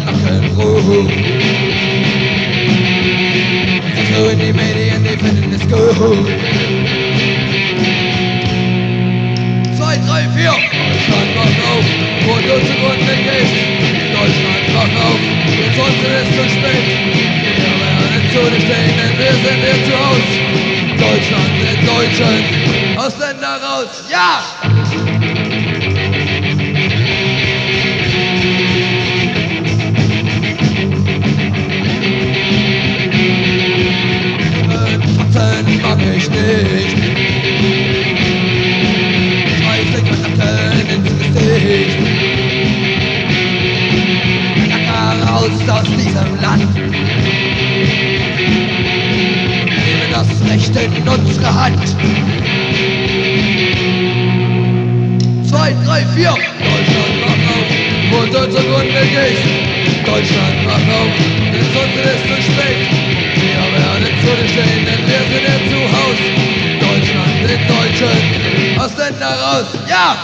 Nackenbruch. So in die Medien, die finden es gut. 2, 3, 4. Deutschland wacht auf, wo du zugrunde gehst. Deutschland wacht auf, denn sonst ist es zu spät. Wir werden zu dir stehen, denn wir sind hier zu Haus. Deutschland sind Deutschen, Ausländer raus, ja! Faxen mag ich nicht. Scheiße, Nacken ins Gesicht. Nacker raus aus diesem Land. Nehmen das Recht in unsere Hand. 2, 3, 4. Deutschland wacht auf, wo du zugrunde gehst. Deutschland wacht auf, denn sonst ist es zu spät. Wir werden zu dir stehen, denn wir sind hier zu Haus. Deutschland sind Deutschen, Ausländer raus, ja!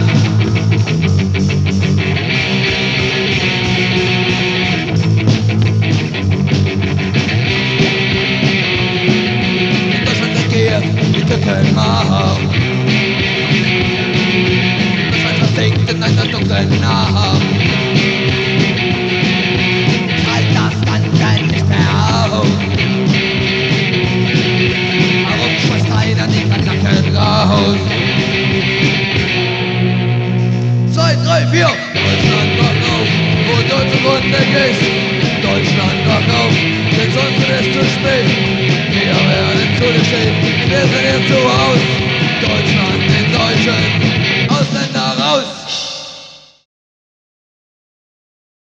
In Deutschland regiert die Türkenmacht. Deutschland versinkt in einer dunklen Nacht. Halt das Ganze nicht mehr auf. Warum schmeißt einer die Kanaken raus? 2, 3, 4. Deutschland wacht auf, wo du zugrunde gehst. Deutschland wacht auf, denn sonst ist es zu spät. Wir werden zu dir stehen, wir sind hier zu Haus. Deutschland